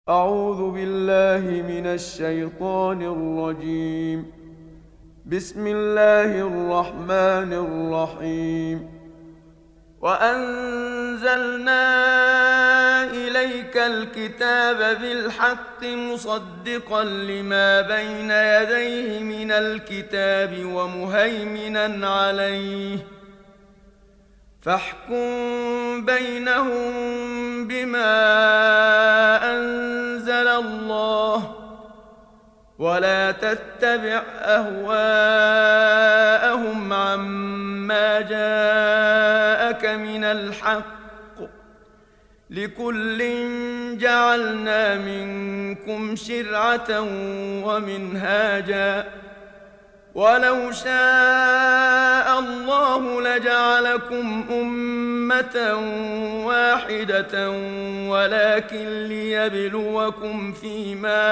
أعوذ بالله من الشيطان الرجيم. بسم الله الرحمن الرحيم. وأنزلنا إليك الكتاب بالحق مصدقا لما بين يديه من الكتاب ومهيمنا عليه فاحكم بينهم بما أنزل الله ولا تتبع أهواءهم عما جاءك من الحق لكل جعلنا منكم شرعة ومنهاجا ولو شاء الله لجعلكم أمة واحدة ولكن ليبلوكم فيما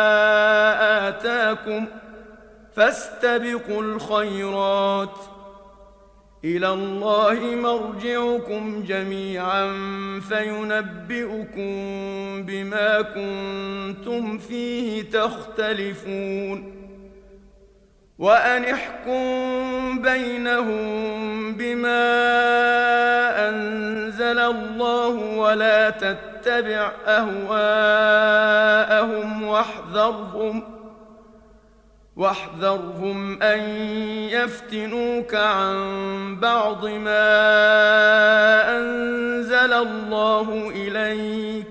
آتاكم فاستبقوا الخيرات إلى الله مرجعكم جميعا فينبئكم بما كنتم فيه تختلفون وأن احكم بينهم بما أنزل الله ولا تتبع أهواءهم واحذرهم أن يفتنوك عن بعض ما أنزل الله إليك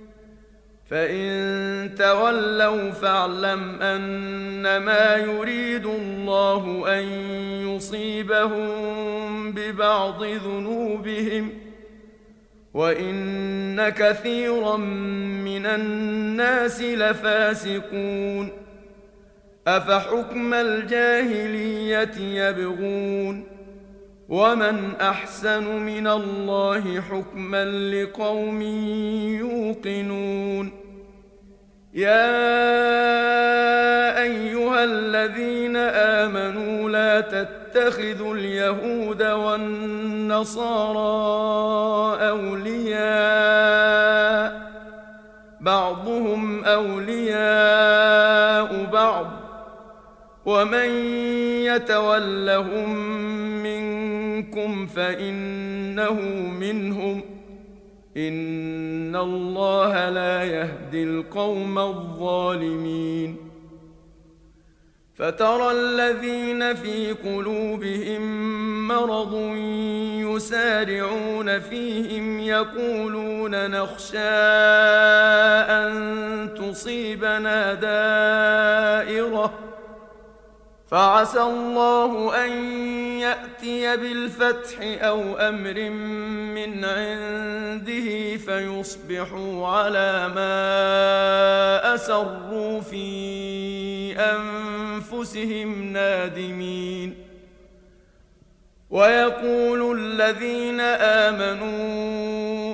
فإن تولوا فاعلم أنما يريد الله أن يصيبهم ببعض ذنوبهم وإن كثيرا من الناس لفاسقون أفحكم الجاهلية يبغون ومن أحسن من الله حكما لقوم يوقنون يا أيها الذين آمنوا لا تتخذوا اليهود والنصارى أولياء بعضهم أولياء بعض ومن يتولهم منكم فإنه منهم إن الله لا يهدي القوم الظالمين فترى الذين في قلوبهم مرض يسارعون فيهم يقولون نخشى أن تصيبنا دائرة فعسى الله أن يأتي بالفتح أو أمر من عنده فيصبحوا على ما أسروا في أنفسهم نادمين ويقول الذين آمنوا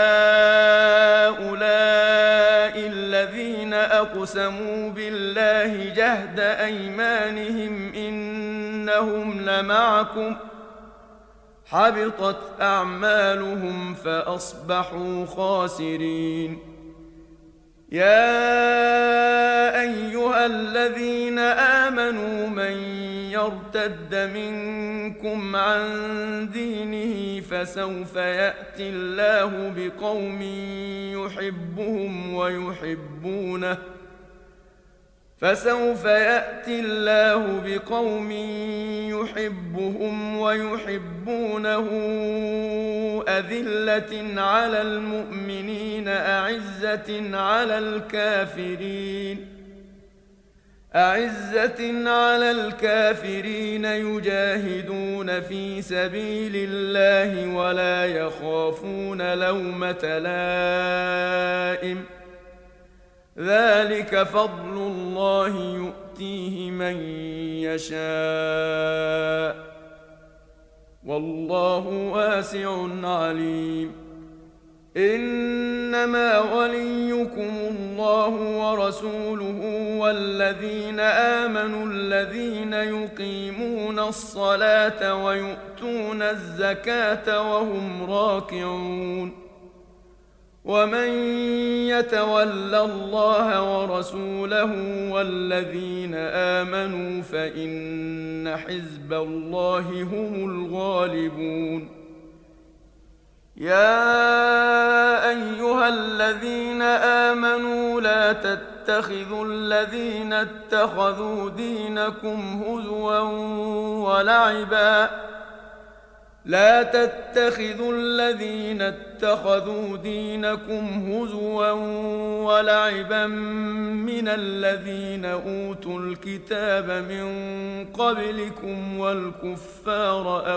أهؤلاء الذين أقسموا بالله جهد أيمانهم إنهم لمعكم حبطت أعمالهم فأصبحوا خاسرين يا أيها الذين آمنوا من يرتد منكم عن دينه فسوف يأتي الله بقوم يحبهم ويحبونه أذلة على المؤمنين أعزة على الكافرين يجاهدون في سبيل الله ولا يخافون لومة لائم ذلك فضل الله يؤتيه من يشاء والله واسع عليم إنما وليكم الله ورسوله والذين آمنوا الذين يقيمون الصلاة ويؤتون الزكاة وهم راكعون ومن يتول الله ورسوله والذين آمنوا فإن حزب الله هم الغالبون. يا أيها الذين آمنوا لا تتخذوا الذين اتخذوا دينكم هزوا ولعبا من الذين أوتوا الكتاب من قبلكم والكفار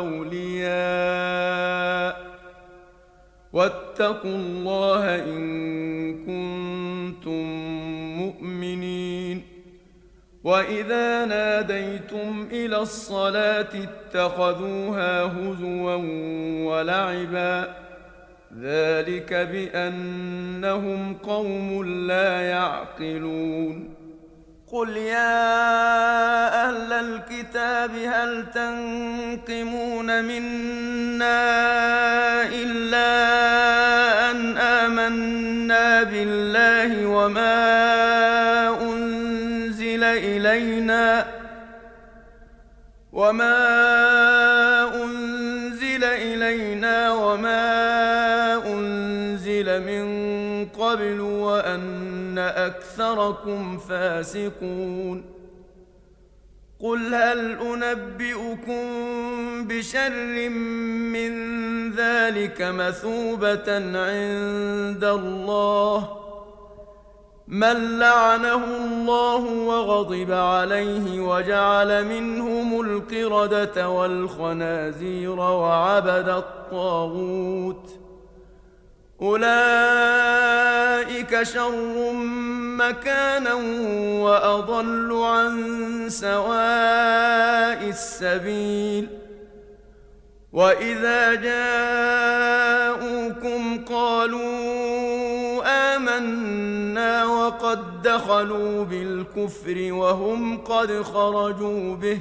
أولياء واتقوا الله إن كنتم مؤمنين. وإذا ناديتم إلى الصلاة اتخذوها هزوا ولعبا ذلك بأنهم قوم لا يعقلون. قل يا أهل الكتاب هل تنقمون منا إلا أن آمنا بالله وما أنزل إلينا وما أنزل من قبل وأن أكثركم فاسقون. قل هل أنبئكم بشر من ذلك مثوبة عند الله من لعنه الله وغضب عليه وجعل منهم القردة والخنازير وعبد الطاغوت أولئك شر مكانا وأضل عن سواء السبيل. وإذا جاءوكم قالوا آمنا وقد دخلوا بالكفر وهم قد خرجوا به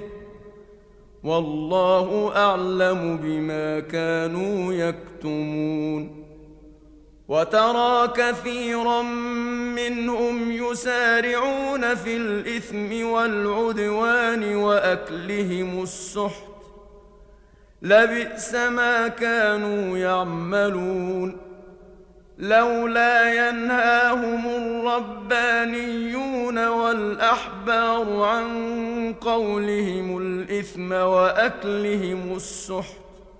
والله أعلم بما كانوا يكتمون. وترى كثيرا منهم يسارعون في الإثم والعدوان وأكلهم السحت لبئس ما كانوا يعملون. لولا ينهاهم الربانيون والأحبار عن قولهم الإثم وأكلهم السحت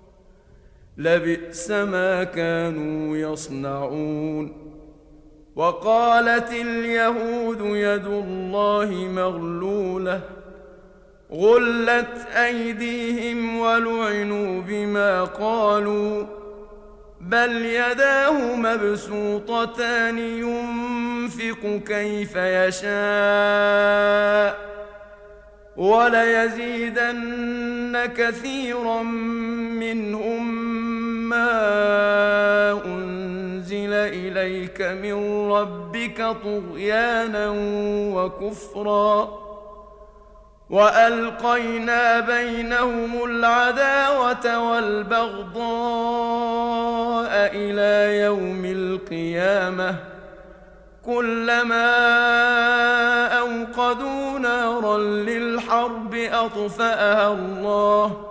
لبئس ما كانوا يصنعون. وقالت اليهود يد الله مغلولة غلت أيديهم ولعنوا بما قالوا بل يداه مبسوطتان ينفق كيف يشاء وليزيدن كثيرا منهم ما أنزل إليك من ربك طغيانا وكفرا وألقينا بينهم العداوة والبغضاء إلى يوم القيامة كلما أوقدوا نارا للحرب أطفأها الله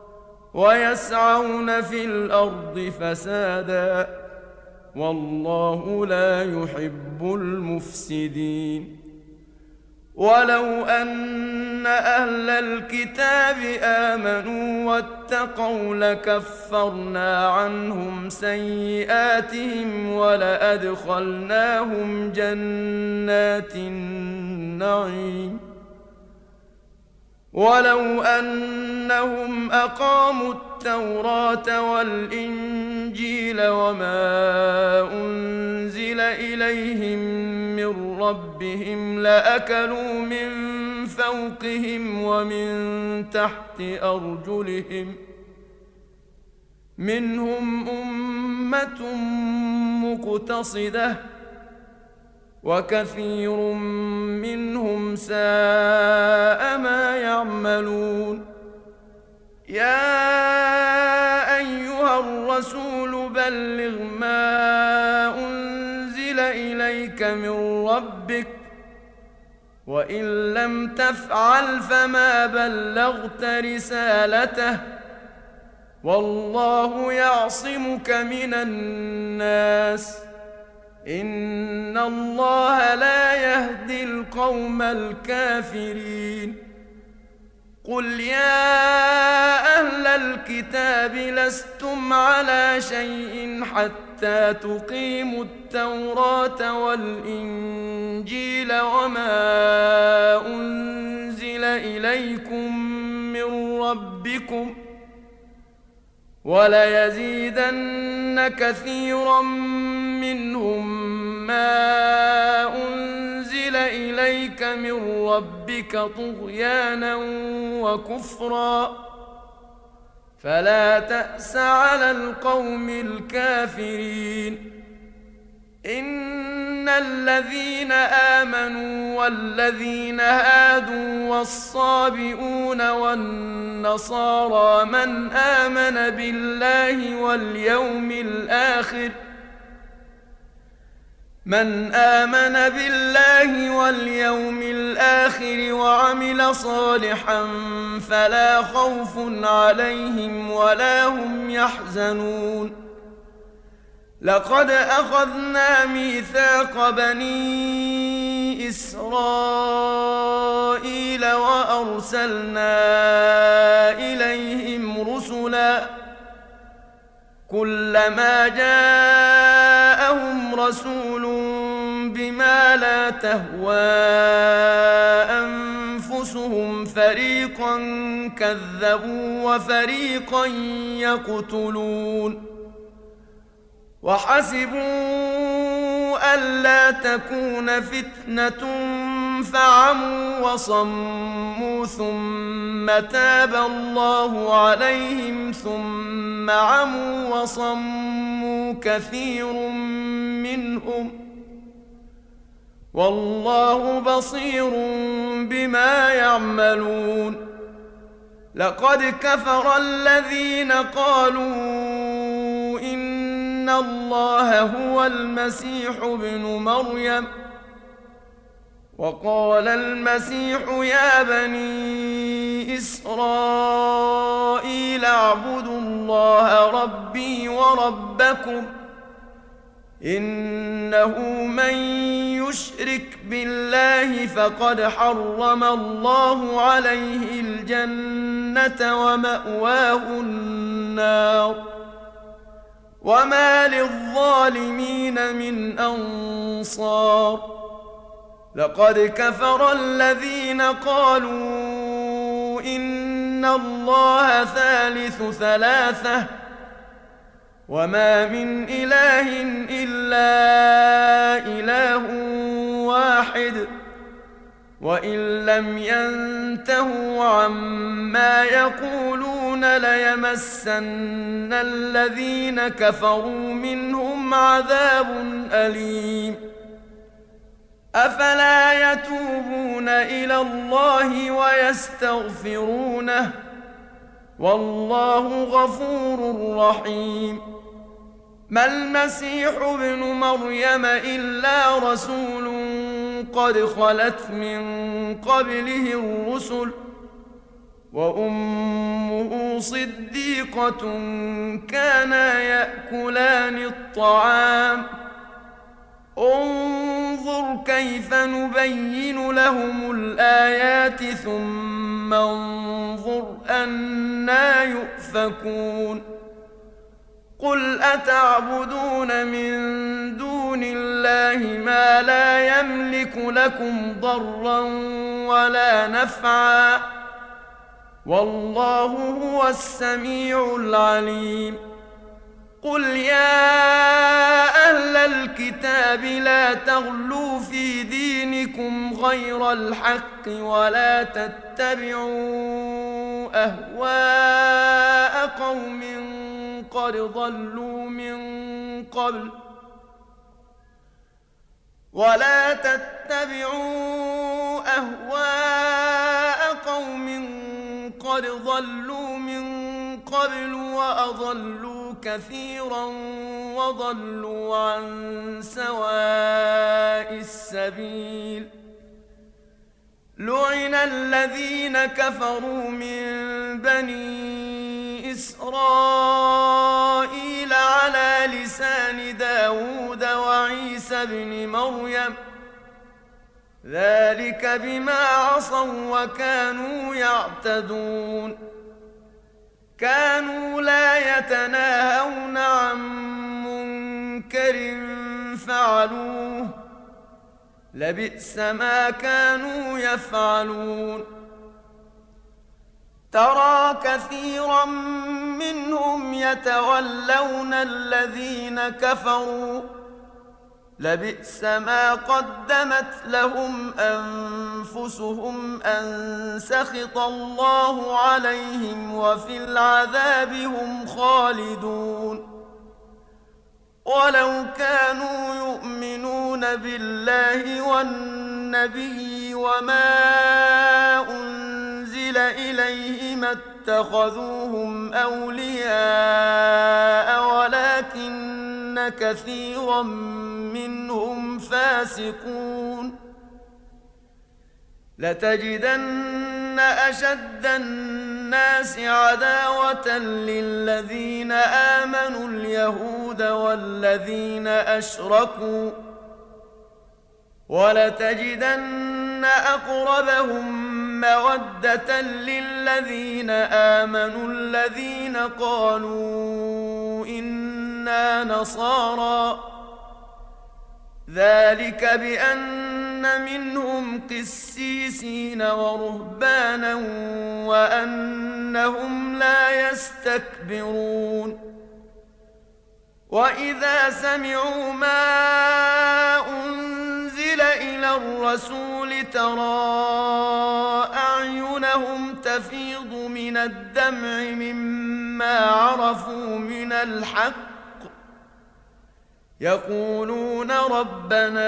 ويسعون في الأرض فسادا والله لا يحب المفسدين. ولو أن أهل الكتاب آمنوا واتقوا لكفرنا عنهم سيئاتهم ولأدخلناهم جنات النعيم. ولو أنهم أقاموا التوراة والإنجيل وما أنزل إليهم من ربهم لأكلوا من فوقهم ومن تحت أرجلهم منهم أمة مقتصدة وكثير منهم ساء ما يعملون. يا أيها الرسول بلغ ما أنزل إليك من ربك، وإن لم تفعل فما بلغت رسالته، والله يعصمك من الناس، إن الله لا يهدي القوم الكافرين. قل يا أهل الكتاب لستم على شيء حتى تقيموا التوراة والإنجيل وما أنزل إليكم من ربكم، وليزيدن كثيرا منهم ما أنزل إليك من ربك طغيانا وكفرا، فلا تأس على القوم الكافرين. إن الذين آمنوا والذين هادوا والصابئون والنصارى من آمن بالله واليوم الآخر وعمل صالحا فلا خوف عليهم ولا هم يحزنون. لقد أخذنا ميثاق بني إسرائيل وأرسلنا إليهم رسلا، كلما جاءهم رسول بما لا تهوى أنفسهم فريقا كذبوا وفريقا يقتلون. وحسبوا ألا تكون فتنة فعموا وصموا ثم تاب الله عليهم ثم عموا وصموا كثير منهم، والله بصير بما يعملون. لقد كفر الذين قالوا إن الله هو المسيح ابن مريم، وقال المسيح يا بني إسرائيل اعبدوا الله ربي وربكم، إنه من يشرك بالله فقد حرم الله عليه الجنة ومأواه النار، وما للظالمين من أنصار. لقد كفر الذين قالوا إن الله ثالث ثلاثة، وما من إله إلا إله واحد، وإن لم ينتهوا عما يقولون ليمسن الذين كفروا منهم عذاب أليم. أفلا يتوبون إلى الله ويستغفرونه، والله غفور رحيم. ما المسيح ابن مريم إلا رسول قد خلت من قبله الرسل، وأمه صديقة كانا يأكلان الطعام، انظر كيف نبين لهم الآيات ثم انظر أنى يؤفكون. قل أتعبدون من دون الله ما لا يملك لكم ضرا ولا نفعا، والله هو السميع العليم. قل يا أهل الكتاب لا تغلوا في دينكم غير الحق ولا تتبعوا أهواء قوم قد ضلوا من قبل وأضلوا كثيرا وضلوا عن سواء السبيل. لعن الذين كفروا من بني إسرائيل على لسان داود وعيسى بن مريم ذلك بما عصوا وكانوا يعتدون. كانوا لا يتناهون عن منكر فعلوه لبئس ما كانوا يفعلون. ترى كثيرا منهم يتولون الذين كفروا لبئس ما قدمت لهم أنفسهم أن سخط الله عليهم وفي العذاب هم خالدون. ولو كانوا يؤمنون بالله والنبي وما أنزل إليه ما اتخذوهم أولياء ولكن كثيرا منهم فاسقون. لتجدن أشد الناس عداوة للذين آمنوا اليهود والذين أشركوا ولتجدن أقربهم مودة للذين آمنوا الذين قالوا إنا نصارى ذلك بأن منهم قسيسين ورهبانا وأنهم لا يستكبرون. وإذا سمعوا ما أنزل إلى الرسول ترى أعينهم تفيض من الدمع مما عرفوا من الحق يقولون ربنا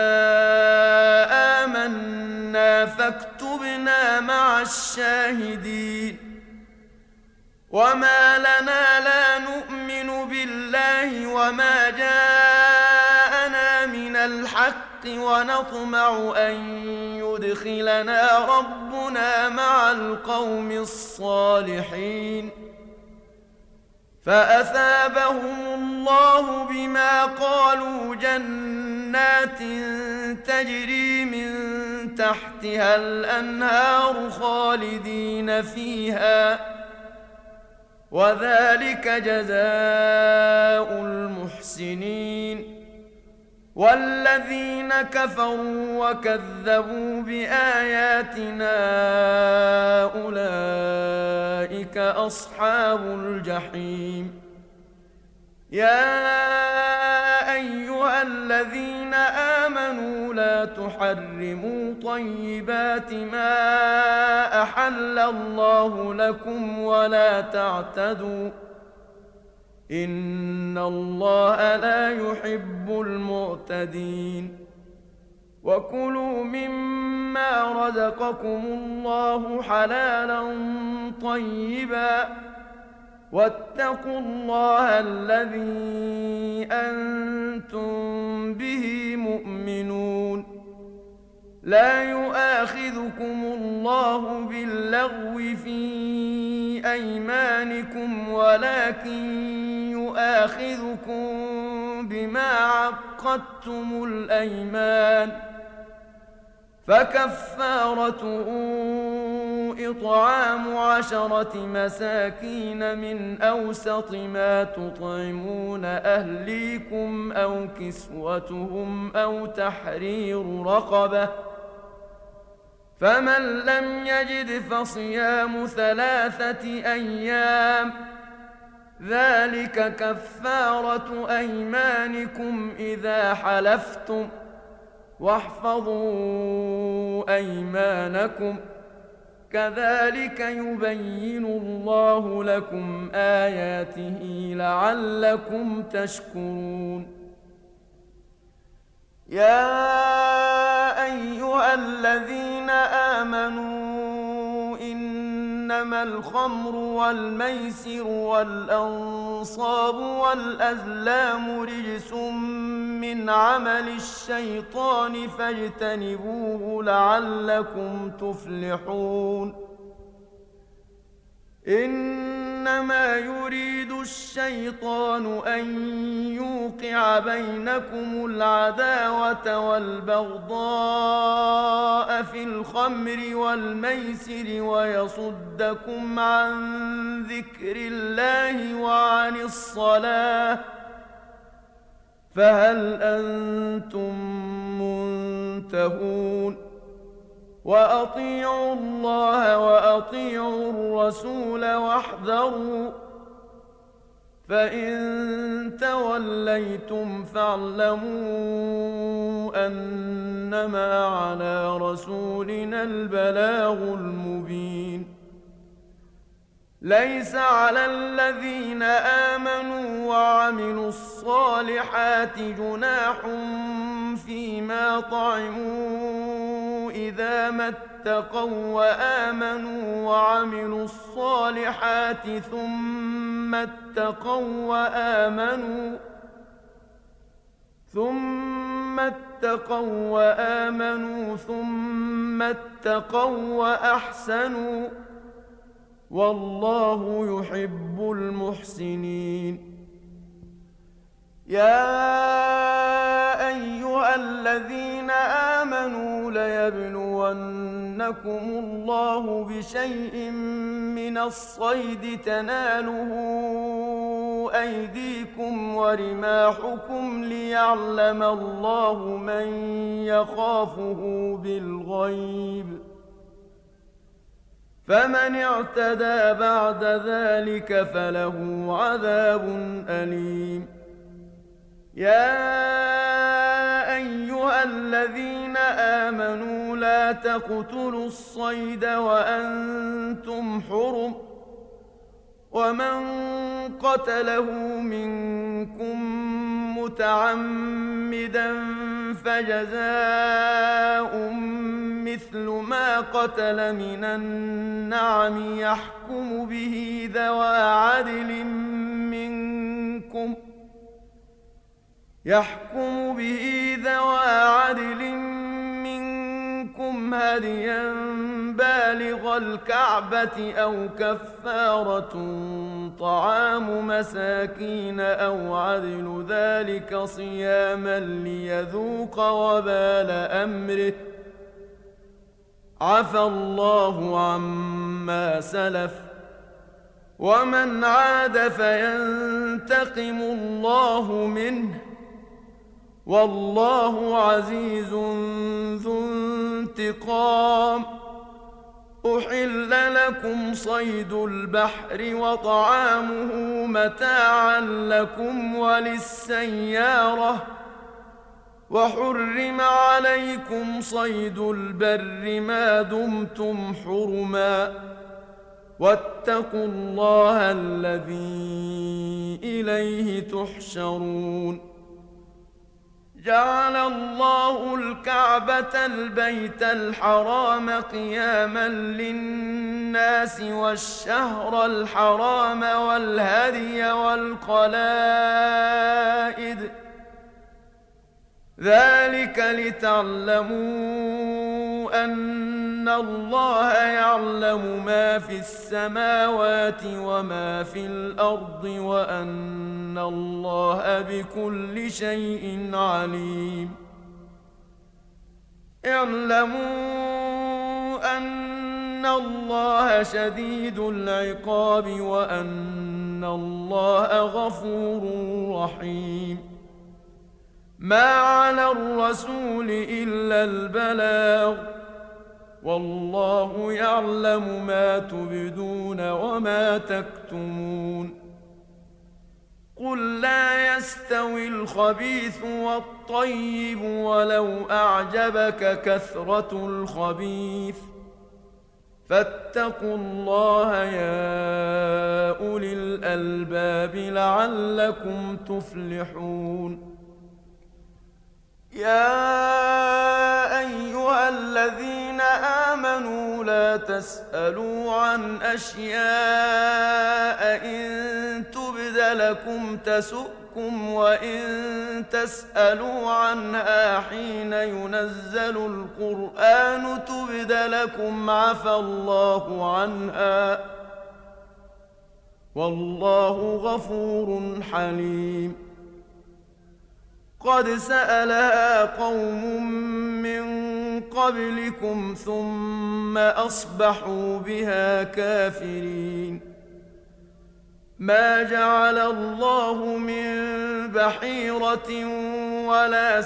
آمنا فاكتبنا مع الشاهدين. وما لنا لا نؤمن بالله وما جاءنا من الحق ونطمع أن يدخلنا ربنا مع القوم الصالحين. فأثابهم الله بما قالوا جنات تجري من تحتها الأنهار خالدين فيها وذلك جزاء المحسنين. والذين كفروا وكذبوا بآياتنا أولئك أصحاب الجحيم. يا أيها الذين آمنوا لا تحرموا طيبات ما أحل الله لكم ولا تعتدوا إن الله لا يحب المعتدين. وكلوا مما رزقكم الله حلالا طيبا واتقوا الله الذي أنتم به مؤمنون. لا يؤاخذكم الله باللغو في أيمانكم ولكن يؤاخذكم بما عقدتم الأيمان فكفارته إطعام 10 مساكين من أوسط ما تطعمون أهليكم أو كسوتهم أو تحرير رقبة فمن لم يجد فصيام 3 أيام ذلك كفارة أيمانكم إذا حلفتم واحفظوا أيمانكم كذلك يبين الله لكم آياته لعلكم تشكرون. يا أيها الذين آمنوا إن إنما الخمر والميسر والأنصاب والأزلام رجس من عمل الشيطان فاجتنبوه لعلكم تفلحون إنما يريد الشيطان أن يوقع بينكم العداوة والبغضاء في الخمر والميسر ويصدكم عن ذكر الله وعن الصلاة فهل أنتم منتهون وأطيعوا الله وأطيعوا الرسول واحذروا فإن توليتم فاعلموا أنما على رسولنا البلاغ المبين ليس على الذين آمنوا وعملوا الصالحات جناح فيما طعموا إذا ما اتقوا وآمنوا وعملوا الصالحات ثم اتقوا وآمنوا ثم اتقوا وأحسنوا والله يحب المحسنين يا أيها الذين آمنوا ليبلونكم الله بشيء من الصيد تناله أيديكم ورماحكم ليعلم الله من يخافه بالغيب فمن اعتدى بعد ذلك فله عذاب أليم يا أيها الذين آمنوا لا تقتلوا الصيد وأنتم حرم ومن قتله منكم متعمدا فجزاء مثل ما قتل من النعم يحكم به ذوى عدل منكم هديا بالغ الكعبة أو كفارة طعام مساكين أو عدل ذلك صياما ليذوق وبال أمره عفى الله عما سلف ومن عاد فينتقم الله منه والله عزيز ذو انتقام أحل لكم صيد البحر وطعامه متاعا لكم وللسيارة وحرم عليكم صيد البر ما دمتم حرما واتقوا الله الذي إليه تحشرون جعل الله الكعبة البيت الحرام قياما للناس والشهر الحرام والهدي والقلائد ذلك لتعلموا أن الله يعلم ما في السماوات وما في الأرض وأن الله بكل شيء عليم اعلموا أن الله شديد العقاب وأن الله غفور رحيم ما على الرسول إلا البلاغ والله يعلم ما تبدون وما تكتمون قل لا يستوي الخبيث والطيب ولو أعجبك كثرة الخبيث فاتقوا الله يا أولي الألباب لعلكم تفلحون يا أيها الذين آمنوا لا تسألوا عن أشياء إن تبد لكم تسؤكم وإن تسألوا عنها حين ينزل القرآن تبد لكم عفى الله عنها والله غفور حليم. قد سألها قوم من قبلكم ثم أصبحوا بها كافرين. ما جعل الله من بحيرة ولا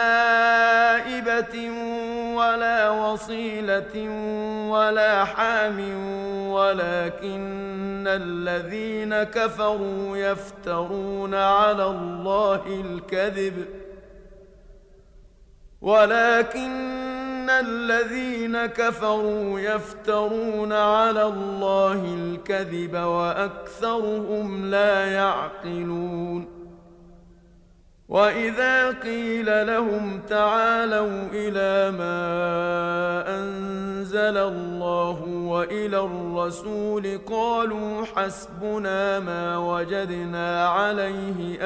سائبة ولا وصيلة ولا حام ولكن الذين كفروا يفترون على الله الكذب وأكثرهم لا يعقلون. وإذا قيل لهم تعالوا إلى ما أنزل الله وإلى الرسول قالوا حسبنا ما وجدنا عليه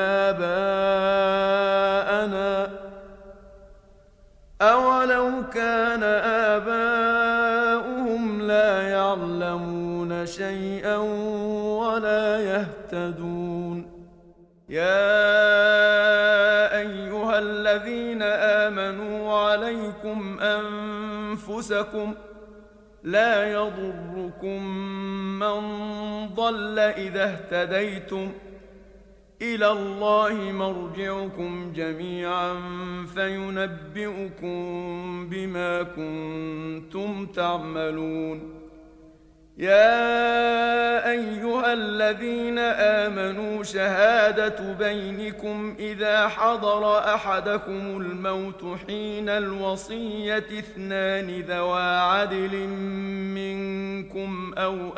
آباءنا أولو كان آباؤهم لا يعلمون شيئا ولا يهتدون. يا أيها الذين آمنوا عليكم أنفسكم لا يضركم من ضل إذا اهتديتم إلى الله مرجعكم جميعا فينبئكم بما كنتم تعملون. يا أيها الذين آمنوا شهادة بينكم إذا حضر أحدكم الموت حين الوصية اثنان ذوى عدل منكم أو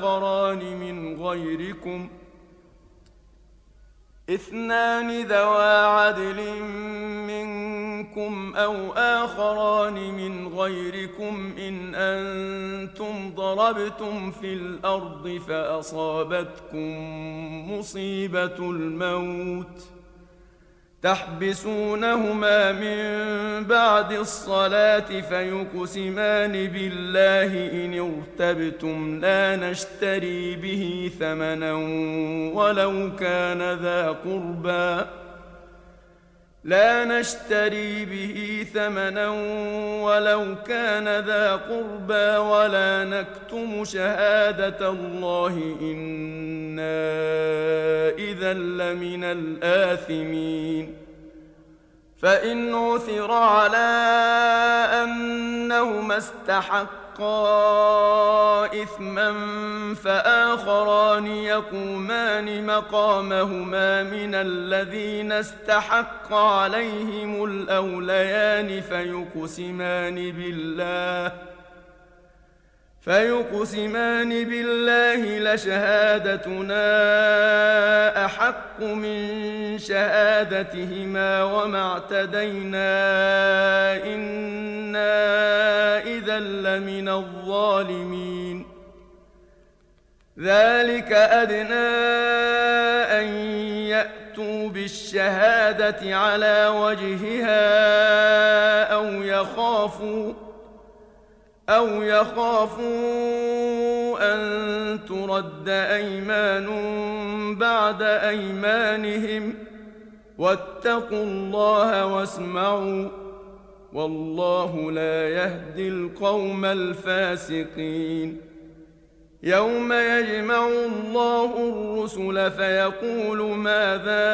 آخران من غيركم إن أنتم ضربتم في الأرض فأصابتكم مصيبة الموت تحبسونهما من بعد الصلاة فيقسمان بالله إن ارتبتم لا نشتري به ثمنا ولو كان ذا قربى ولا نكتم شهادة الله إنا إذا لمن الآثمين. فإن عثر على أنهما استحقا إثما فآخران يقومان مقامهما من الذين استحق عليهم الأوليان فيقسمان بالله لشهادتنا أحق من شهادتهما وما اعتدينا إنا إذا لمن الظالمين. ذلك أدنى أن يأتوا بالشهادة على وجهها أو يخافوا أن ترد أيمان بعد أيمانهم واتقوا الله واسمعوا والله لا يهدي القوم الفاسقين. يوم يجمع الله الرسل فيقول ماذا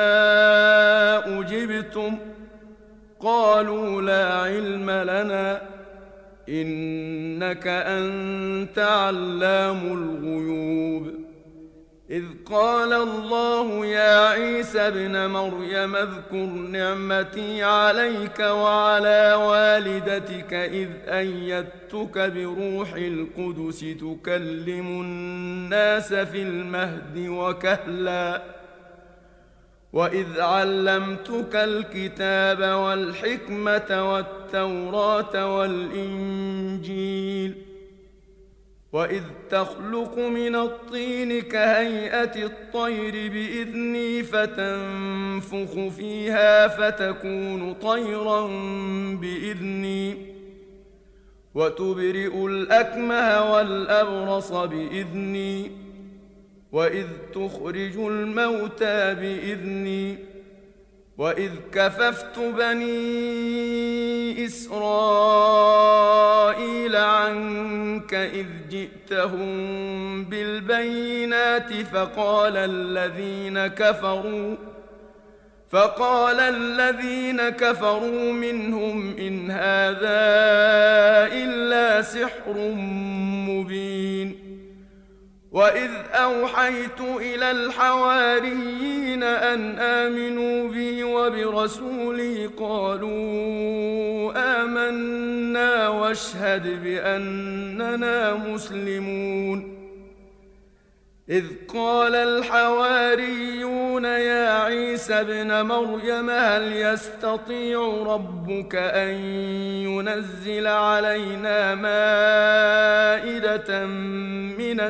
أجبتم قالوا لا علم لنا إنك أنت علام الغيوب. إذ قال الله يا عيسى ابن مريم اذكر نعمتي عليك وعلى والدتك إذ أيدتك بروح القدس تكلم الناس في المهد وكهلا وإذ علمتك الكتاب والحكمة والتوراة والإنجيل وإذ تخلق من الطين كهيئة الطير بإذني فتنفخ فيها فتكون طيرا بإذني وتبرئ الأكمه والأبرص بإذني وإذ تخرج الموتى بإذني وإذ كففت بني إسرائيل عنك إذ جئتهم بالبينات فقال الذين كفروا منهم إن هذا إلا سحر مبين وإذ أوحيت إلى الحواريين أن آمنوا بي وبرسولي قالوا آمنا واشهد بأننا مسلمون إذ قال الحواريون يا عيسى ابن مريم هل يستطيع ربك أن ينزل علينا مائدة من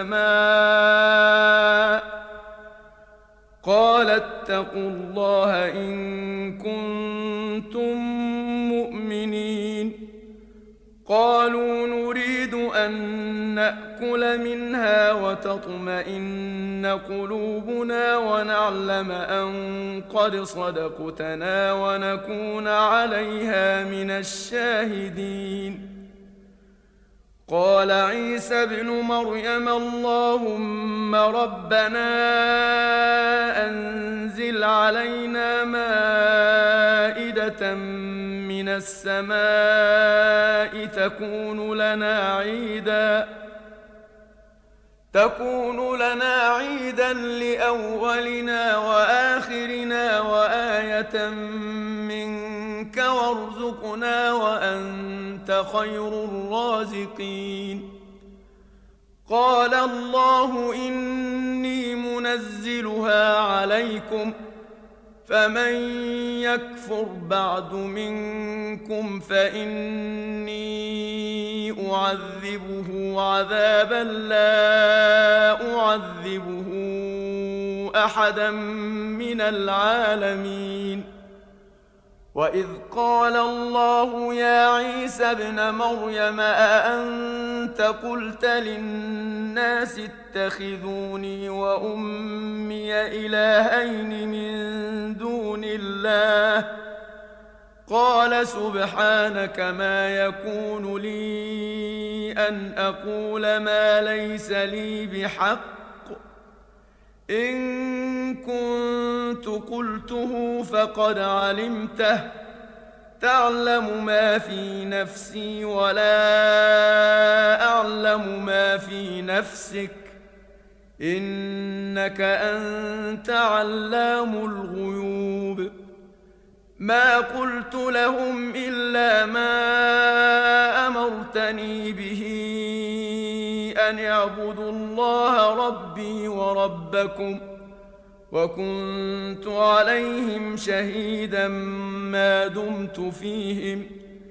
السماء قال اتقوا الله إن كنتم مؤمنين قالوا نريد أن نأكل منها وتطمئن قلوبنا ونعلم أن قد صدقتنا ونكون عليها من الشاهدين قال عيسى ابن مريم اللهم ربنا أنزل علينا مائدة من السماء تكون لنا عيدا لأولنا وآخرنا وآية منك وارزقنا وأنت خير الرازقين قال الله إني منزلها عليكم فمن يكفر بعد منكم فإني أعذبه عذابا لا أعذبه أحدا من العالمين وإذ قال الله يا عيسى ابن مريم أأنت قلت للناس اتخذوني وأمي إلهين من دون الله قال سبحانك ما يكون لي أن أقول ما ليس لي بحق إن كنت قلته فقد علمته تعلم ما في نفسي ولا أعلم ما في نفسك إنك أنت علام الغيوب ما قلت لهم إلا ما أمرتني به أن اعبدوا الله ربي وربكم وكنت عليهم شهيدا ما دمت فيهم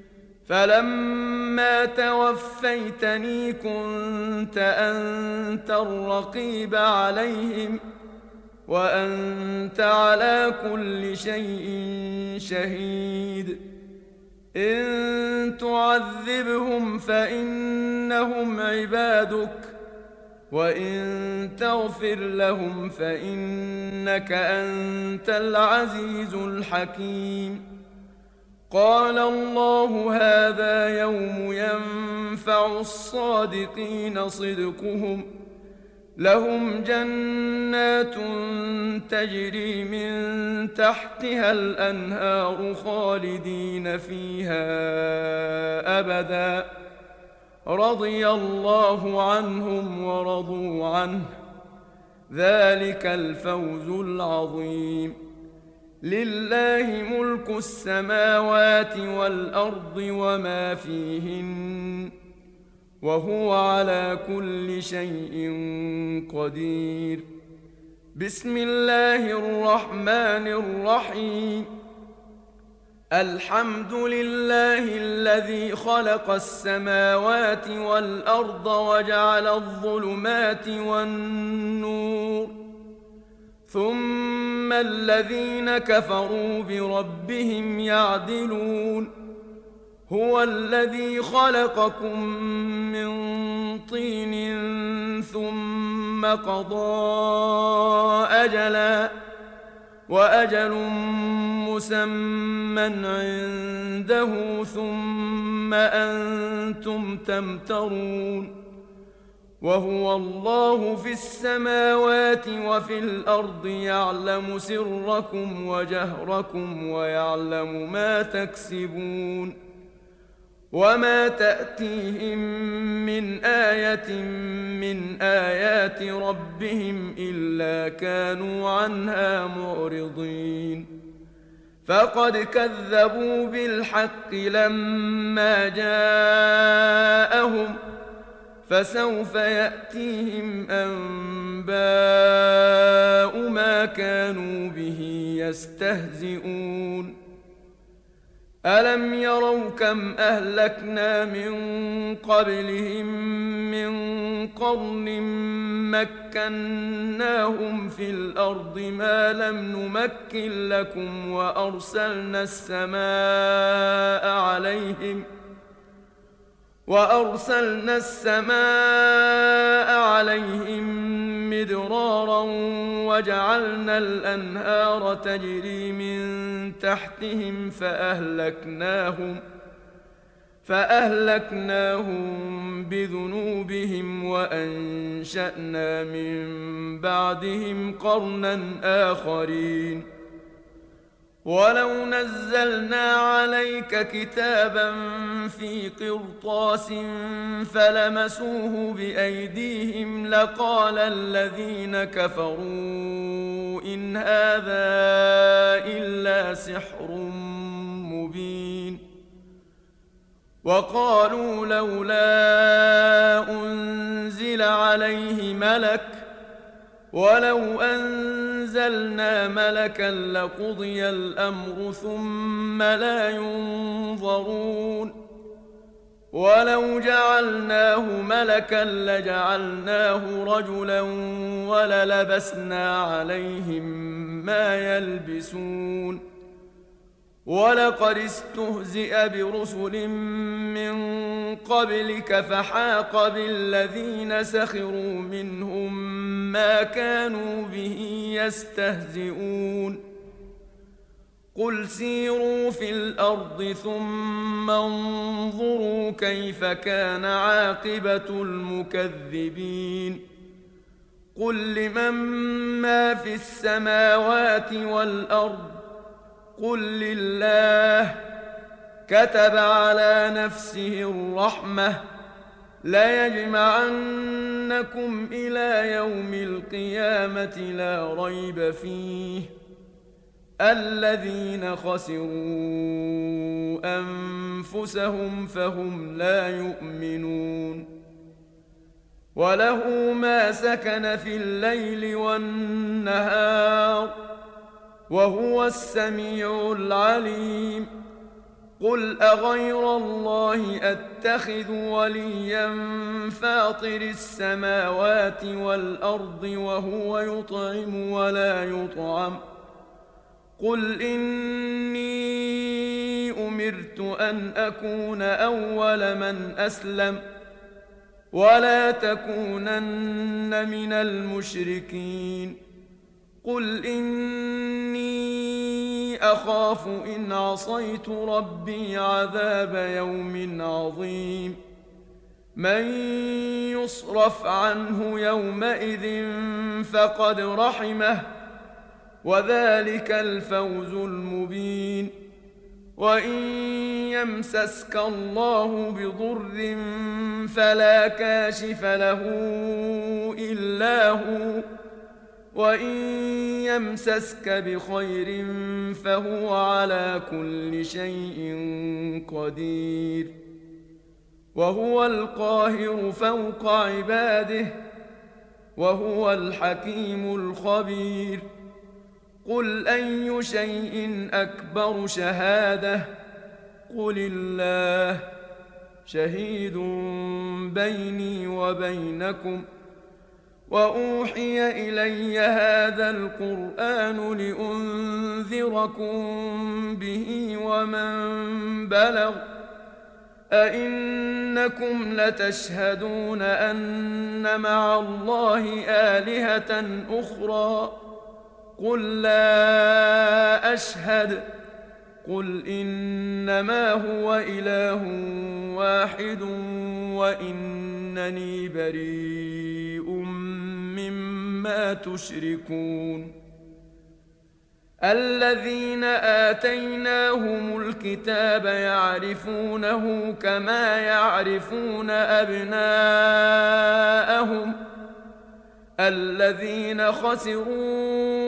فلما توفيتني كنت أنت الرقيب عليهم وأنت على كل شيء شهيد إن تعذبهم فإنهم عبادك وإن تغفر لهم فإنك أنت العزيز الحكيم قال الله هذا يوم ينفع الصادقين صدقهم لهم جنات تجري من تحتها الأنهار خالدين فيها أبدا رضي الله عنهم ورضوا عنه ذلك الفوز العظيم لله ملك السماوات والأرض وما فيهن وهو على كل شيء قدير بسم الله الرحمن الرحيم الحمد لله الذي خلق السماوات والأرض وجعل الظلمات والنور، ثم الذين كفروا بربهم يعدلون. هو الذي خلقكم من طين ثم قضى أجلا، وأجل مسمى عنده، ثم أنتم تمترون. وهو الله في السماوات وفي الأرض، يعلم سركم وجهركم ويعلم ما تكسبون. وما تأتيهم من آية من آيات ربهم إلا كانوا عنها معرضين. فقد كذبوا بالحق لما جاءهم، فسوف يأتيهم أنباء ما كانوا به يستهزئون. ألم يروا كم أهلكنا من قبلهم من قرن مكناهم في الأرض ما لم نمكن لكم، وأرسلنا السماء عليهم مدرارا، وجعلنا الأنهار تجري من تحتهم فأهلكناهم بذنوبهم، وأنشأنا من بعدهم قرنا آخرين. ولو نزلنا عليك كتابا في قرطاس فلمسوه بأيديهم لقال الذين كفروا إن هذا إلا سحر مبين. وقالوا لولا أنزل عليه ملك، ولو أنزلنا ملكا لقضي الأمر ثم لا ينظرون. ولو جعلناه ملكا لجعلناه رجلا وللبسنا عليهم ما يلبسون. ولقد استهزئ برسل من قبلك فحاق بالذين سخروا منهم ما كانوا به يستهزئون. قل سيروا في الأرض ثم انظروا كيف كان عاقبة المكذبين. قل لمن ما في السماوات والأرض، قل لله. كتب على نفسه الرحمة ليجمعنكم إلى يوم القيامة لا ريب فيه. الذين خسروا أنفسهم فهم لا يؤمنون. وله ما سكن في الليل والنهار، وهو السميع العليم. قل أغير الله أتخذ وليا فاطر السماوات والأرض وهو يطعم ولا يطعم. قل إني أمرت أن أكون أول من أسلم، ولا تكونن من المشركين. قل إني أخاف إن عصيت ربي عذاب يوم عظيم. من يصرف عنه يومئذ فقد رحمه، وذلك الفوز المبين. وإن يمسسك الله بضر فلا كاشف له إلا هو، وإن يمسسك بخير فهو على كل شيء قدير. وهو القاهر فوق عباده، وهو الحكيم الخبير. قل أي شيء أكبر شهادة قل الله شهيد بيني وبينكم وأوحي إلي هذا القرآن لأنذركم به ومن بلغ أئنكم لتشهدون أن مع الله آلهة أخرى قل لا أشهد قل إنما هو إله واحد وإنني بريء مما تشركون الذين آتيناهم الكتاب يعرفونه كما يعرفون أبناءهم الذين خسروا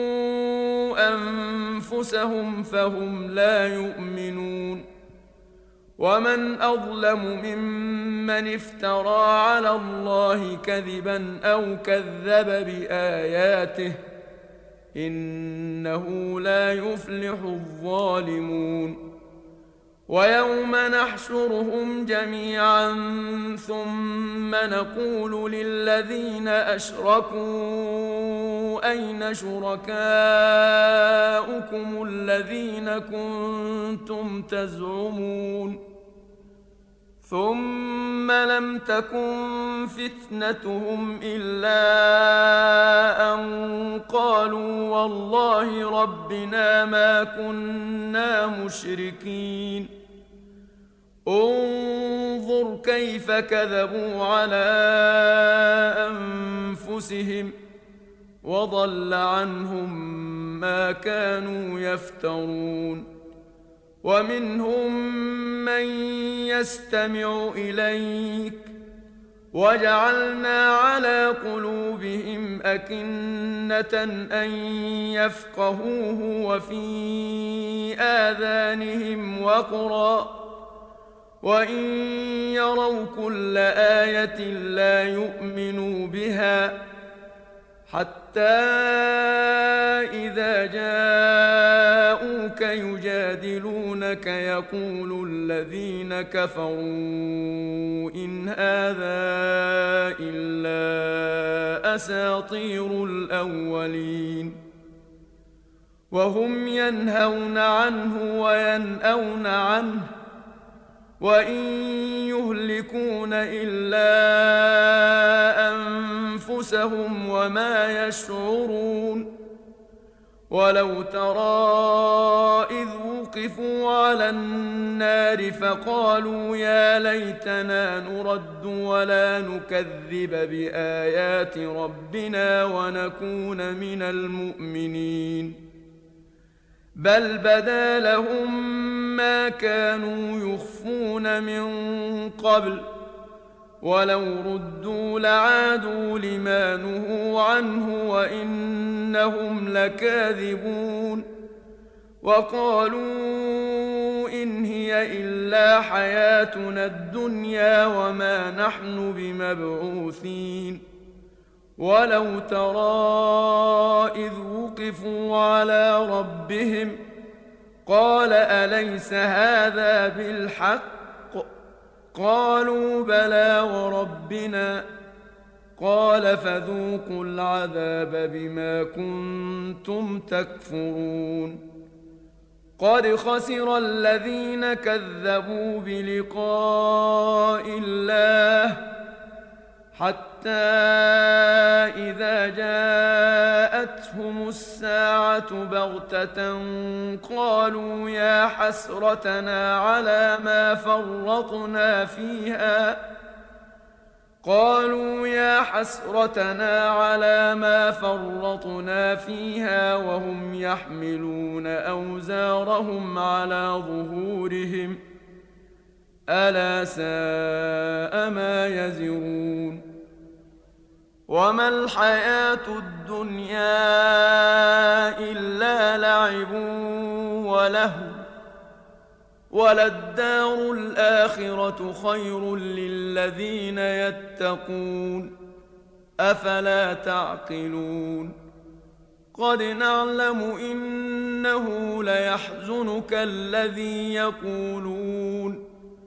أنفسهم فهم لا يؤمنون ومن أظلم ممن افترى على الله كذبا أو كذب بآياته إنه لا يفلح الظالمون ويوم نحشرهم جميعا ثم نقول للذين أشركوا أين شركاؤكم الذين كنتم تزعمون ثم لم تكن فتنتهم إلا أن قالوا والله ربنا ما كنا مشركين انظر كيف كذبوا على أنفسهم وضل عنهم ما كانوا يفترون ومنهم من يستمع إليك وجعلنا على قلوبهم أكنة أن يفقهوه وفي آذانهم وقرا وإن يروا كل آية لا يؤمنوا بها حتى إذا جاءوك يجادلونك يقول الذين كفروا إن هذا إلا أساطير الأولين وهم ينهون عنه وينأون عنه وإن يهلكون إلا أنفسهم وما يشعرون ولو ترى إذ وقفوا على النار فقالوا يا ليتنا نرد ولا نكذب بآيات ربنا ونكون من المؤمنين بل بدا لهم ما كانوا يخفون من قبل ولو ردوا لعادوا لما نهوا عنه وإنهم لكاذبون وقالوا إن هي إلا حياتنا الدنيا وما نحن بمبعوثين ولو ترى إذ وقفوا على ربهم قال أليس هذا بالحق قالوا بلى وربنا قال فذوقوا العذاب بما كنتم تكفرون قد خسر الذين كذبوا بلقاء الله حتى إذا جاءتهم الساعة بغتة قالوا يا حسرتنا على ما فرطنا فيها وهم يحملون أوزارهم على ظهورهم ألا ساء ما يزرون وما الحياة الدنيا إلا لعب ولهو وللدار الآخرة خير للذين يتقون أفلا تعقلون قد نعلم إنه ليحزنك الذي يقولون،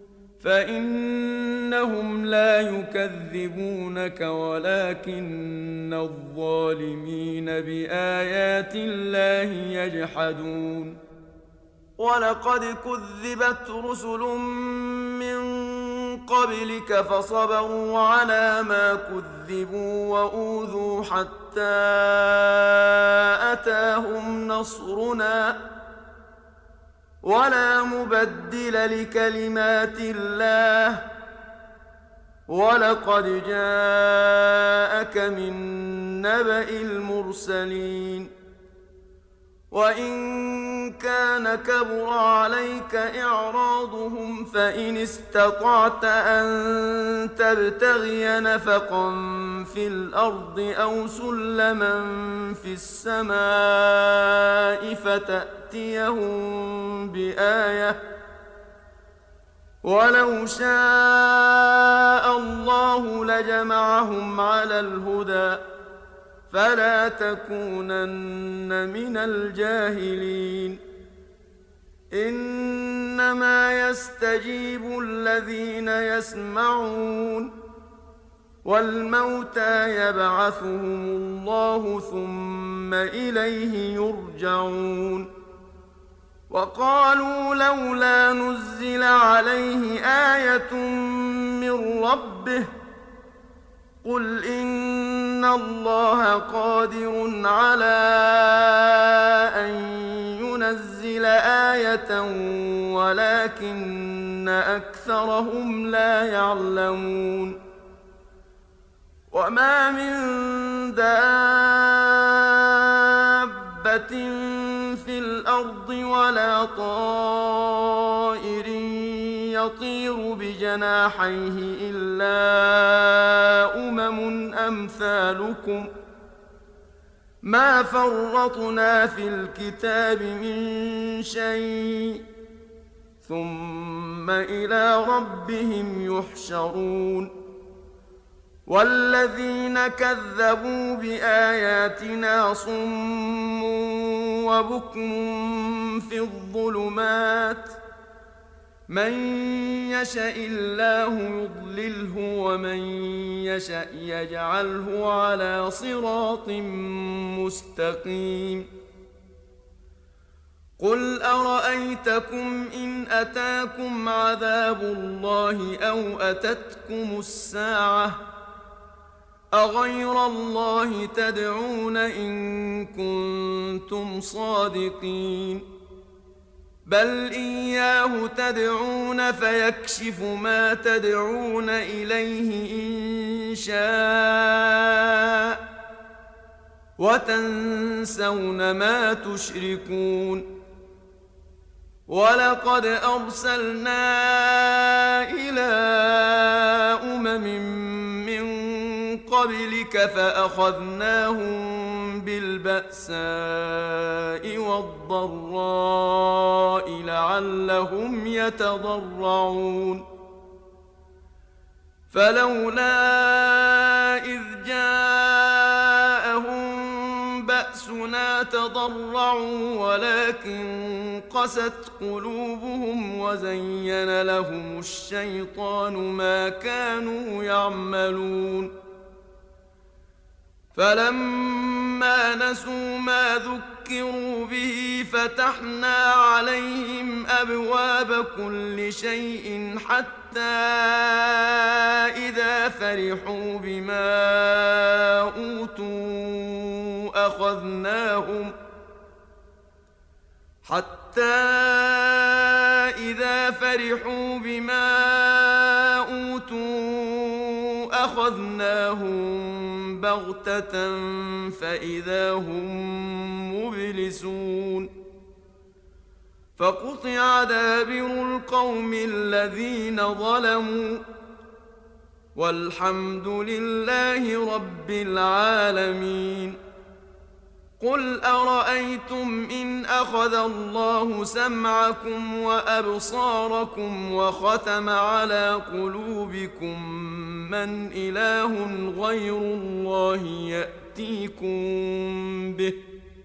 فإنهم لا يكذبونك ولكن الظالمين بآيات الله يجحدون. ولقد كذبت رسل من قبلك فصبروا على ما كذبوا وأوذوا حتى أتاهم نصرنا، ولا مبدل لكلمات الله، ولقد جاءك من نبأ المرسلين. وإن كان كبر عليك إعراضهم فإن استطعت أن تبتغي نفقا في الأرض أو سلما في السماء فتأتيهم بآية، ولو شاء الله لجمعهم على الهدى فلا تكونن من الجاهلين. إنما يستجيب الذين يسمعون، والموتى يبعثهم الله ثم إليه يرجعون. وقالوا لولا نزل عليه آية من ربه، قل إن الله قادر على أن ينزل آية ولكن أكثرهم لا يعلمون. وما من دابة في الأرض ولا طائر يطير بجناحيه إلا أمثالكم ما فرطنا في الكتاب من شيء ثم إلى ربهم يحشرون. والذين كذبوا بآياتنا صم وبكم في الظلمات، من يشاء الله يضلله ومن يشاء يجعله على صراط مستقيم. قل أرأيتكم إن أتاكم عذاب الله أو أتتكم الساعة أغير الله تدعون إن كنتم صادقين؟ بل إياه تدعون فيكشف ما تدعون إليه إن شاء وتنسون ما تشركون. ولقد أرسلنا إلى من قبلك فأخذناهم بالبأساء والضراء لعلهم يتضرعون. فلولا إذ جاءهم بأسنا تضرعوا ولكن قست قلوبهم وزين لهم الشيطان ما كانوا يعملون. فلما نسوا ما ذكروا به فتحنا عليهم أبواب كل شيء حتى إذا فرحوا بما أوتوا أخذناهم بغتة فإذا هم مبلسون. فقطع دابر القوم الذين ظلموا والحمد لله رب العالمين. قل أرأيتم إن أخذ الله سمعكم وأبصاركم وختم على قلوبكم من إله غير الله يأتيكم به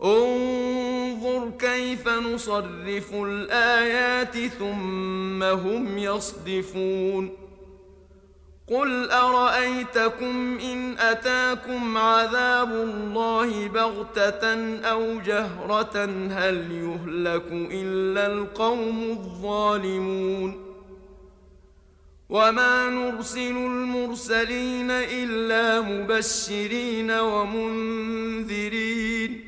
انظر كيف نصرف الآيات ثم هم يصدفون قل أرأيتكم إن أتاكم عذاب الله بغتة أو جهرة هل يهلك إلا القوم الظالمون وما نرسل المرسلين إلا مبشرين ومنذرين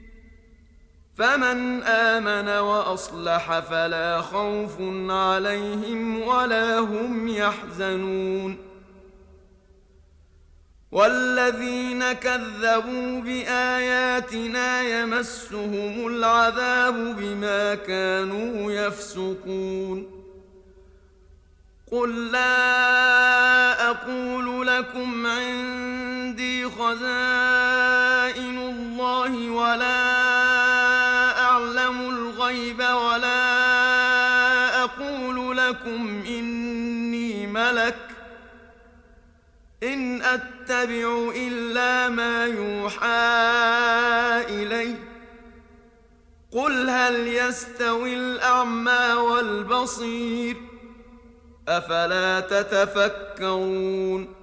فمن آمن وأصلح فلا خوف عليهم ولا هم يحزنون والذين كذبوا بآياتنا يمسهم العذاب بما كانوا يفسقون قل لا أقول لكم عندي خزائن الله ولا أعلم الغيب ولا أقول لكم إني ملك إن أتبع إلا ما يوحى إلي قل هل يستوي الأعمى والبصير أفلا تتفكرون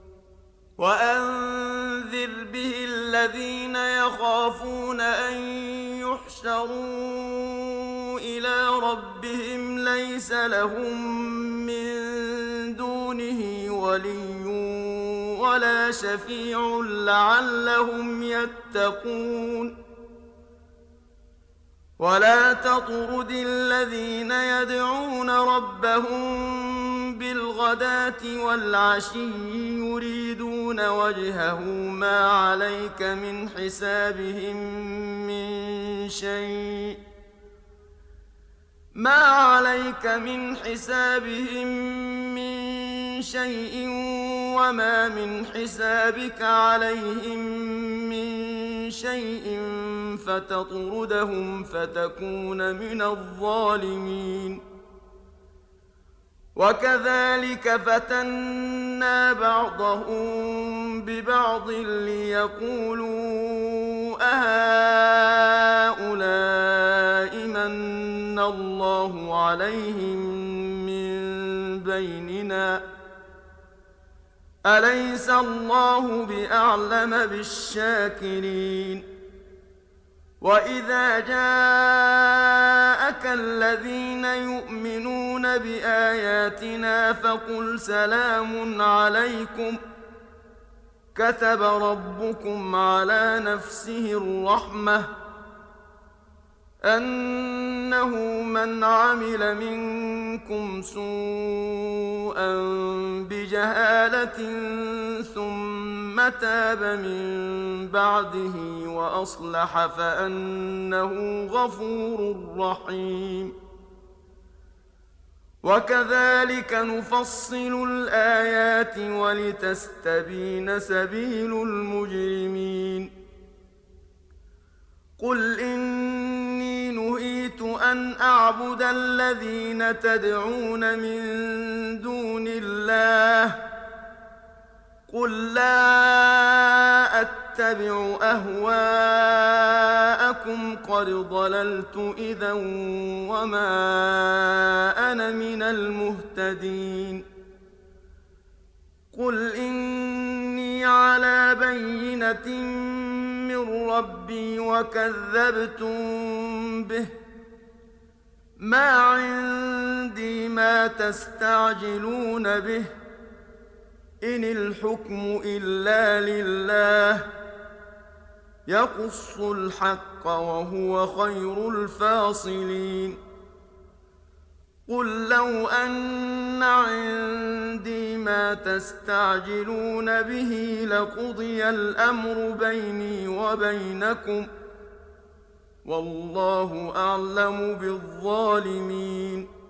وأنذر به الذين يخافون أن يحشروا إلى ربهم ليس لهم من دونه ولي ولا شفيع لعلهم يتقون ولا تطرد الذين يدعون ربهم بالغداة والعشي يريدون وجهه ما عليك من حسابهم من شيء وما من حسابك عليهم من شيء فتطردهم فتكون من الظالمين وكذلك فتنا بعضهم ببعض ليقولوا أهؤلاء من الله عليهم من بيننا أليس الله بأعلم بالشاكرين وإذا جاءك الذين يؤمنون بآياتنا فقل سلام عليكم كتب ربكم على نفسه الرحمة أنه من عمل منكم سوءا بجهالة ثم تاب من بعده وأصلح فأنه غفور رحيم وكذلك نفصل الآيات ولتستبين سبيل المجرمين قل إني نهيت أن أعبد الذين تدعون من دون الله قل لا أتبع أهواءكم قد ضللت إذا وما أنا من المهتدين قل إني على بينة من ربي وكذبتم به ما عندي ما تستعجلون به إن الحكم إلا لله يقص الحق وهو خير الفاصلين قل لو أن عندي ما تستعجلون به لقضي الأمر بيني وبينكم والله أعلم بالظالمين